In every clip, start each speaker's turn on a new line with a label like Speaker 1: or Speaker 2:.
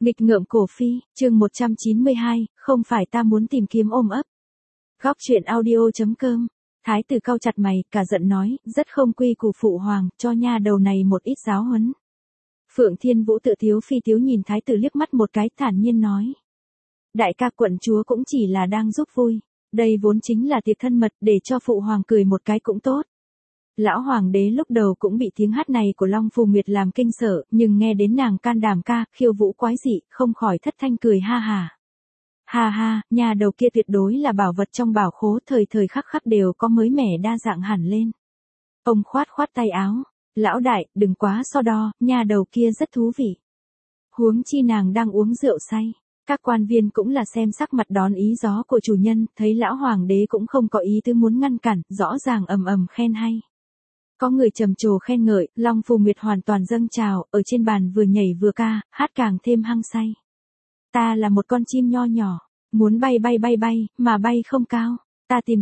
Speaker 1: Nghịch ngợm cổ phi, chương 192, không phải ta muốn tìm kiếm ôm ấp. Góc chuyện audio.com. Thái tử cau chặt mày, cả giận nói, rất không quy củ phụ hoàng, cho nha đầu này một ít giáo huấn. Phượng Thiên Vũ tự tiếu phi tiếu nhìn thái tử liếc mắt một cái, thản nhiên nói. Đại ca quận chúa cũng chỉ là đang giúp vui, đây vốn chính là tiệc thân mật, để cho phụ hoàng cười một cái cũng tốt. Lão hoàng đế lúc đầu cũng bị tiếng hát này của Long Phù Nguyệt làm kinh sợ, nhưng nghe đến nàng can đảm ca, khiêu vũ quái dị, không khỏi thất thanh cười ha hà. Ha ha, nhà đầu kia tuyệt đối là bảo vật trong bảo khố, thời thời khắc khắc đều có mới mẻ đa dạng hẳn lên. Ông khoát khoát tay áo, lão đại, đừng quá so đo, nhà đầu kia rất thú vị. Huống chi nàng đang uống rượu say. Các quan viên cũng là xem sắc mặt đón ý gió của chủ nhân, thấy lão hoàng đế cũng không có ý tứ muốn ngăn cản, rõ ràng ầm ầm khen hay. Có người trầm trồ khen ngợi, Long Phù Nguyệt hoàn toàn dâng trào, ở trên bàn vừa nhảy vừa ca, hát càng thêm hăng say. Ta là một con chim nho nhỏ, muốn bay bay bay bay, mà bay không cao. Ta tìm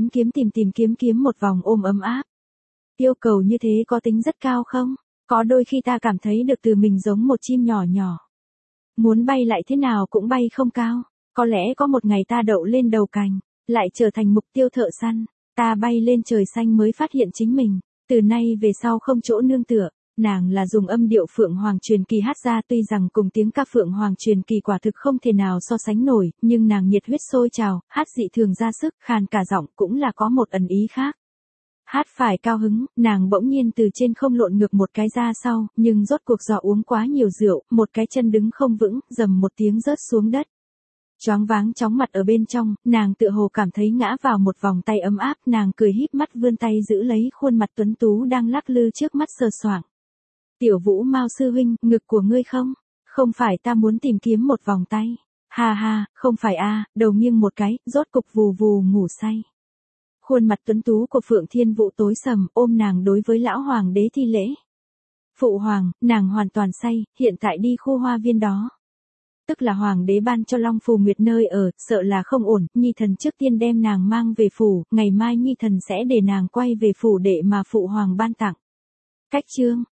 Speaker 1: kiếm một vòng ôm ấm áp. Yêu cầu như thế có tính rất cao không? Có đôi khi ta cảm thấy được từ mình giống một chim nhỏ nhỏ. Muốn bay lại thế nào cũng bay không cao. Có lẽ có một ngày ta đậu lên đầu cành, lại trở thành mục tiêu thợ săn. Ta bay lên trời xanh mới phát hiện chính mình. Từ nay về sau không chỗ nương tựa. Nàng là dùng âm điệu Phượng Hoàng truyền kỳ hát ra, tuy rằng cùng tiếng ca Phượng Hoàng truyền kỳ quả thực không thể nào so sánh nổi, nhưng nàng nhiệt huyết sôi trào, hát dị thường ra sức, khàn cả giọng, cũng là có một ẩn ý khác. Hát phải cao hứng, nàng bỗng nhiên từ trên không lộn ngược một cái ra sau, nhưng rốt cuộc do uống quá nhiều rượu, một cái chân đứng không vững, rầm một tiếng rớt xuống đất. Choáng váng chóng mặt ở bên trong, nàng tựa hồ cảm thấy ngã vào một vòng tay ấm áp, nàng cười híp mắt vươn tay giữ lấy khuôn mặt tuấn tú đang lắc lư trước mắt sờ soạng. Tiểu Vũ Mao sư huynh, ngực của ngươi không? Không phải ta muốn tìm kiếm một vòng tay. Ha ha, không phải a, đầu nghiêng một cái, rốt cục vù vù ngủ say. Khuôn mặt tuấn tú của Phượng Thiên Vũ tối sầm, ôm nàng đối với lão hoàng đế thi lễ. Phụ hoàng, nàng hoàn toàn say, hiện tại đi khu hoa viên đó. Tức là hoàng đế ban cho Long Phù Nguyệt nơi ở, sợ là không ổn, nhi thần trước tiên đem nàng mang về phủ, ngày mai nhi thần sẽ để nàng quay về phủ để mà phụ hoàng ban tặng. Cách chương.